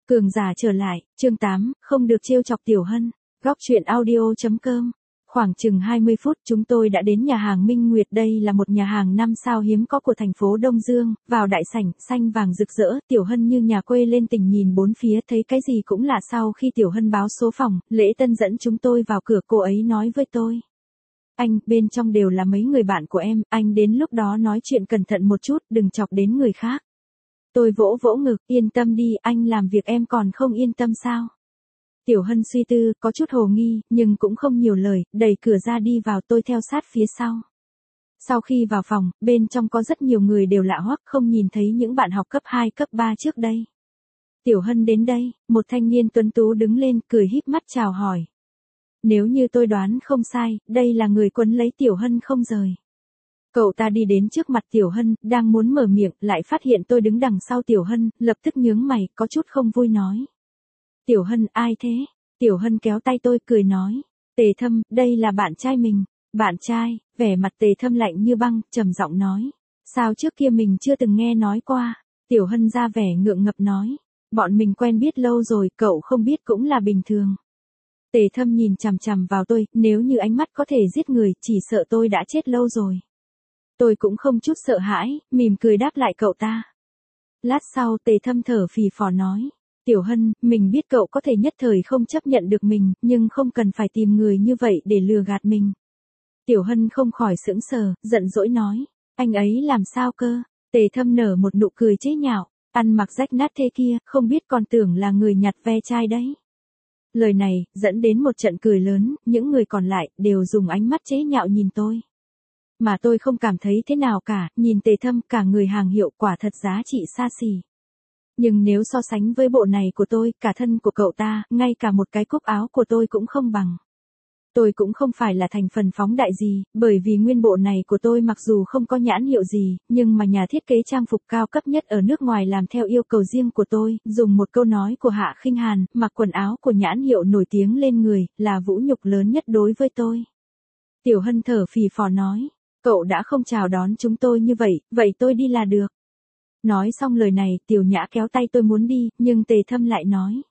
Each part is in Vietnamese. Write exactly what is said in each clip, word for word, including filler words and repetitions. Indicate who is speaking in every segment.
Speaker 1: Cường giả trở lại, chương tám, không được trêu chọc Tiểu Hân. Góc truyện audio chấm com. Khoảng chừng hai mươi phút chúng tôi đã đến nhà hàng Minh Nguyệt, đây là một nhà hàng năm sao hiếm có của thành phố Đông Dương, vào đại sảnh, xanh vàng rực rỡ, Tiểu Hân như nhà quê lên tỉnh nhìn bốn phía thấy cái gì cũng lạ. Sau khi Tiểu Hân báo số phòng, Lễ Tân dẫn chúng tôi vào cửa, cô ấy nói với tôi. Anh, bên trong đều là mấy người bạn của em, anh đến lúc đó nói chuyện cẩn thận một chút, đừng chọc đến người khác. Tôi vỗ vỗ ngực, yên tâm đi, anh làm việc em còn không yên tâm sao? Tiểu Hân suy tư, có chút hồ nghi, nhưng cũng không nhiều lời, đẩy cửa ra đi vào, tôi theo sát phía sau. Sau khi vào phòng, bên trong có rất nhiều người đều lạ hoắc, không nhìn thấy những bạn học cấp hai, cấp ba trước đây. Tiểu Hân đến đây, một thanh niên tuấn tú đứng lên, cười híp mắt chào hỏi. Nếu như tôi đoán không sai, đây là người quấn lấy Tiểu Hân không rời. Cậu ta đi đến trước mặt Tiểu Hân, đang muốn mở miệng, lại phát hiện tôi đứng đằng sau Tiểu Hân, lập tức nhướng mày, có chút không vui nói. Tiểu Hân, ai thế? Tiểu Hân kéo tay tôi, cười nói. Tề Thâm, đây là bạn trai mình. Bạn trai, vẻ mặt Tề Thâm lạnh như băng, trầm giọng nói. Sao trước kia mình chưa từng nghe nói qua? Tiểu Hân ra vẻ ngượng ngập nói. Bọn mình quen biết lâu rồi, cậu không biết cũng là bình thường. Tề Thâm nhìn chằm chằm vào tôi, nếu như ánh mắt có thể giết người, chỉ sợ tôi đã chết lâu rồi. Tôi cũng không chút sợ hãi, mỉm cười đáp lại cậu ta. Lát sau Tề Thâm thở phì phò nói. Tiểu Hân, mình biết cậu có thể nhất thời không chấp nhận được mình, nhưng không cần phải tìm người như vậy để lừa gạt mình. Tiểu Hân không khỏi sững sờ, giận dỗi nói. Anh ấy làm sao cơ? Tề Thâm nở một nụ cười chế nhạo. Ăn mặc rách nát thế kia, không biết còn tưởng là người nhặt ve chai đấy. Lời này, dẫn đến một trận cười lớn, những người còn lại, đều dùng ánh mắt chế nhạo nhìn tôi. Mà tôi không cảm thấy thế nào cả, nhìn Tề Thâm cả người hàng hiệu quả thật giá trị xa xỉ. Nhưng nếu so sánh với bộ này của tôi, cả thân của cậu ta, ngay cả một cái cúc áo của tôi cũng không bằng. Tôi cũng không phải là thành phần phóng đại gì, bởi vì nguyên bộ này của tôi mặc dù không có nhãn hiệu gì, nhưng mà nhà thiết kế trang phục cao cấp nhất ở nước ngoài làm theo yêu cầu riêng của tôi, dùng một câu nói của Hạ Khinh Hàn, mặc quần áo của nhãn hiệu nổi tiếng lên người, là vũ nhục lớn nhất đối với tôi. Tiểu Hân thở phì phò nói, cậu đã không chào đón chúng tôi như vậy, vậy tôi đi là được. Nói xong lời này, Tiểu Nhã kéo tay tôi muốn đi, nhưng Tề Thâm lại nói.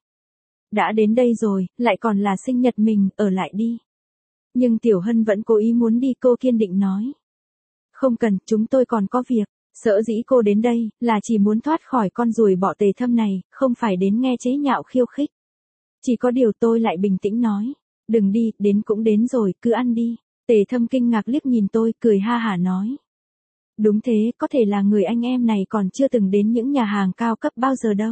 Speaker 1: Đã đến đây rồi, lại còn là sinh nhật mình, ở lại đi. Nhưng Tiểu Hân vẫn cố ý muốn đi, cô kiên định nói. Không cần, chúng tôi còn có việc, sở dĩ cô đến đây, là chỉ muốn thoát khỏi con ruồi bọ Tề Thâm này, không phải đến nghe chế nhạo khiêu khích. Chỉ có điều tôi lại bình tĩnh nói. Đừng đi, đến cũng đến rồi, cứ ăn đi. Tề Thâm kinh ngạc liếc nhìn tôi, cười ha hả nói. Đúng thế, có thể là người anh em này còn chưa từng đến những nhà hàng cao cấp bao giờ đâu.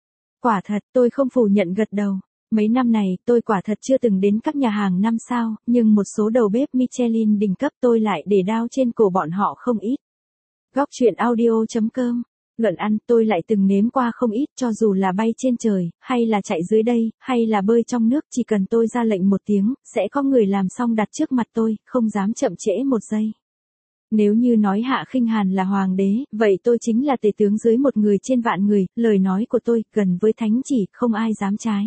Speaker 1: Quả thật, tôi không phủ nhận gật đầu. Mấy năm này, tôi quả thật chưa từng đến các nhà hàng năm sao, nhưng một số đầu bếp Michelin đỉnh cấp tôi lại để đao trên cổ bọn họ không ít. Góc truyện audio chấm com. Luận ăn, tôi lại từng nếm qua không ít, cho dù là bay trên trời, hay là chạy dưới đây, hay là bơi trong nước, chỉ cần tôi ra lệnh một tiếng, sẽ có người làm xong đặt trước mặt tôi, không dám chậm trễ một giây. Nếu như nói Hạ Khinh Hàn là hoàng đế, vậy tôi chính là tể tướng dưới một người trên vạn người, lời nói của tôi gần với thánh chỉ, không ai dám trái.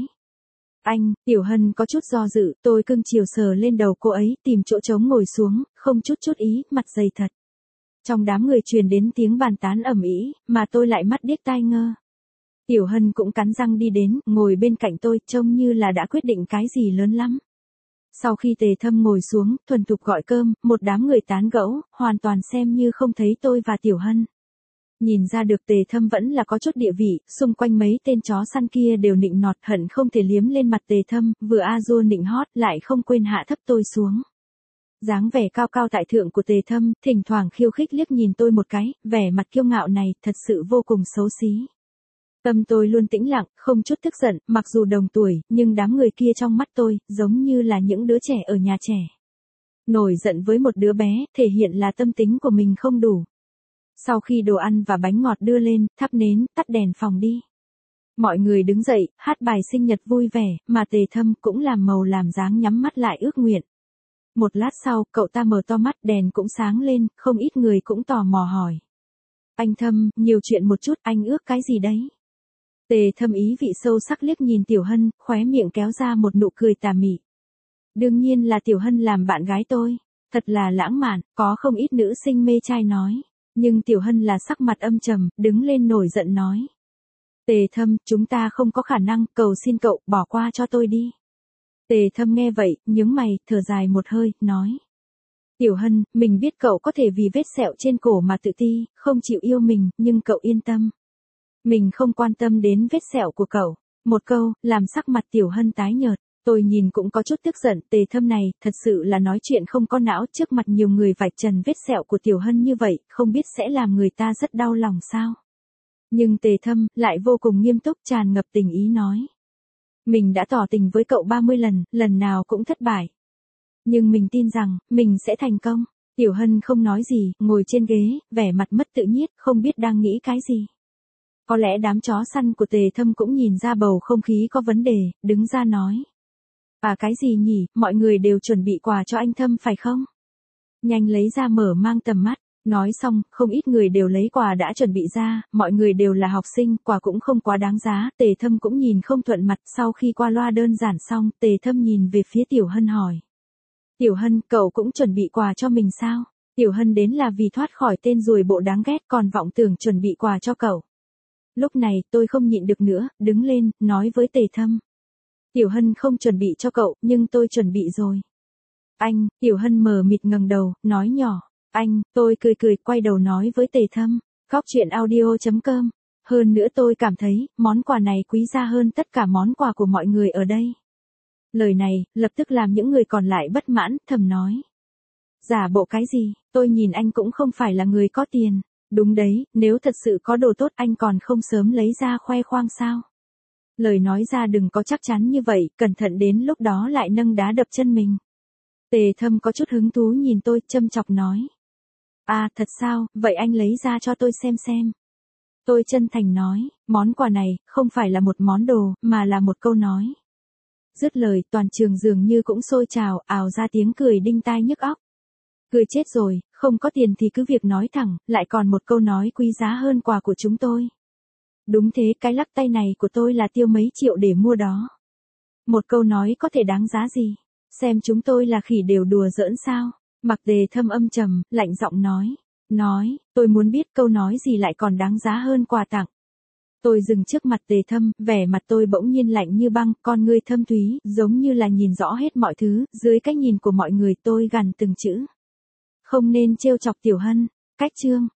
Speaker 1: Anh, Tiểu Hân có chút do dự, tôi cưng chiều sờ lên đầu cô ấy, tìm chỗ trống ngồi xuống, không chút chút ý, mặt dày thật. Trong đám người truyền đến tiếng bàn tán ầm ĩ, mà tôi lại mắt điếc tai ngơ. Tiểu Hân cũng cắn răng đi đến, ngồi bên cạnh tôi, trông như là đã quyết định cái gì lớn lắm. Sau khi Tề Thâm ngồi xuống, thuần thục gọi cơm, một đám người tán gẫu, hoàn toàn xem như không thấy tôi và Tiểu Hân. Nhìn ra được Tề Thâm vẫn là có chút địa vị, xung quanh mấy tên chó săn kia đều nịnh nọt, hận không thể liếm lên mặt Tề Thâm, vừa a dua nịnh hót, lại không quên hạ thấp tôi xuống. Dáng vẻ cao cao tại thượng của Tề Thâm, thỉnh thoảng khiêu khích liếc nhìn tôi một cái, vẻ mặt kiêu ngạo này, thật sự vô cùng xấu xí. Tâm tôi luôn tĩnh lặng, không chút tức giận, mặc dù đồng tuổi, nhưng đám người kia trong mắt tôi, giống như là những đứa trẻ ở nhà trẻ. Nổi giận với một đứa bé, thể hiện là tâm tính của mình không đủ. Sau khi đồ ăn và bánh ngọt đưa lên, thắp nến, tắt đèn phòng đi. Mọi người đứng dậy, hát bài sinh nhật vui vẻ, mà Tề Thâm cũng làm màu làm dáng nhắm mắt lại ước nguyện. Một lát sau, cậu ta mở to mắt, đèn cũng sáng lên, không ít người cũng tò mò hỏi. Anh Thâm, nhiều chuyện một chút, anh ước cái gì đấy? Tề Thâm ý vị sâu sắc liếc nhìn Tiểu Hân, khóe miệng kéo ra một nụ cười tà mị. Đương nhiên là Tiểu Hân làm bạn gái tôi. Thật là lãng mạn, có không ít nữ sinh mê trai nói. Nhưng Tiểu Hân là sắc mặt âm trầm, đứng lên nổi giận nói. Tề Thâm, chúng ta không có khả năng, cầu xin cậu, bỏ qua cho tôi đi. Tề Thâm nghe vậy, nhướng mày, thở dài một hơi, nói. Tiểu Hân, mình biết cậu có thể vì vết sẹo trên cổ mà tự ti, không chịu yêu mình, nhưng cậu yên tâm. Mình không quan tâm đến vết sẹo của cậu. Một câu, làm sắc mặt Tiểu Hân tái nhợt. Tôi nhìn cũng có chút tức giận, Tề Thâm này, thật sự là nói chuyện không có não, trước mặt nhiều người vạch trần vết sẹo của Tiểu Hân như vậy, không biết sẽ làm người ta rất đau lòng sao. Nhưng Tề Thâm, lại vô cùng nghiêm túc, tràn ngập tình ý nói. Mình đã tỏ tình với cậu ba mươi lần, lần nào cũng thất bại. Nhưng mình tin rằng, mình sẽ thành công. Tiểu Hân không nói gì, ngồi trên ghế, vẻ mặt mất tự nhiên, không biết đang nghĩ cái gì. Có lẽ đám chó săn của Tề Thâm cũng nhìn ra bầu không khí có vấn đề, đứng ra nói. À cái gì nhỉ, mọi người đều chuẩn bị quà cho anh Thâm phải không? Nhanh lấy ra mở mang tầm mắt. Nói xong, không ít người đều lấy quà đã chuẩn bị ra, mọi người đều là học sinh, quà cũng không quá đáng giá, Tề Thâm cũng nhìn không thuận mặt, sau khi qua loa đơn giản xong, Tề Thâm nhìn về phía Tiểu Hân hỏi. Tiểu Hân, cậu cũng chuẩn bị quà cho mình sao? Tiểu Hân đến là vì thoát khỏi tên ruồi bộ đáng ghét còn vọng tưởng chuẩn bị quà cho cậu. Lúc này, tôi không nhịn được nữa, đứng lên, nói với Tề Thâm. Tiểu Hân không chuẩn bị cho cậu, nhưng tôi chuẩn bị rồi. Anh, Tiểu Hân mờ mịt ngẩng đầu, nói nhỏ. Anh, tôi cười cười, quay đầu nói với Tề Thâm. Góc chuyện audio chấm com. Hơn nữa tôi cảm thấy, món quà này quý giá hơn tất cả món quà của mọi người ở đây. Lời này, lập tức làm những người còn lại bất mãn, thầm nói. Giả bộ cái gì, tôi nhìn anh cũng không phải là người có tiền. Đúng đấy, nếu thật sự có đồ tốt anh còn không sớm lấy ra khoe khoang sao. Lời nói ra đừng có chắc chắn như vậy, cẩn thận đến lúc đó lại nâng đá đập chân mình. Tề Thâm có chút hứng thú nhìn tôi, châm chọc nói. À, thật sao, vậy anh lấy ra cho tôi xem xem. Tôi chân thành nói, món quà này, không phải là một món đồ, mà là một câu nói. Dứt lời, toàn trường dường như cũng sôi trào, ào ra tiếng cười đinh tai nhức óc. Cười chết rồi, không có tiền thì cứ việc nói thẳng, lại còn một câu nói quý giá hơn quà của chúng tôi. Đúng thế, cái lắc tay này của tôi là tiêu mấy triệu để mua đó. Một câu nói có thể đáng giá gì? Xem chúng tôi là khỉ đều đùa giỡn sao? Mặc Tề Thâm âm trầm, lạnh giọng nói. Nói, tôi muốn biết câu nói gì lại còn đáng giá hơn quà tặng. Tôi dừng trước mặt Tề Thâm, vẻ mặt tôi bỗng nhiên lạnh như băng, con ngươi thâm thúy, giống như là nhìn rõ hết mọi thứ, dưới cái nhìn của mọi người tôi gằn từng chữ. Không nên trêu chọc Tiểu Hân. Cách chương.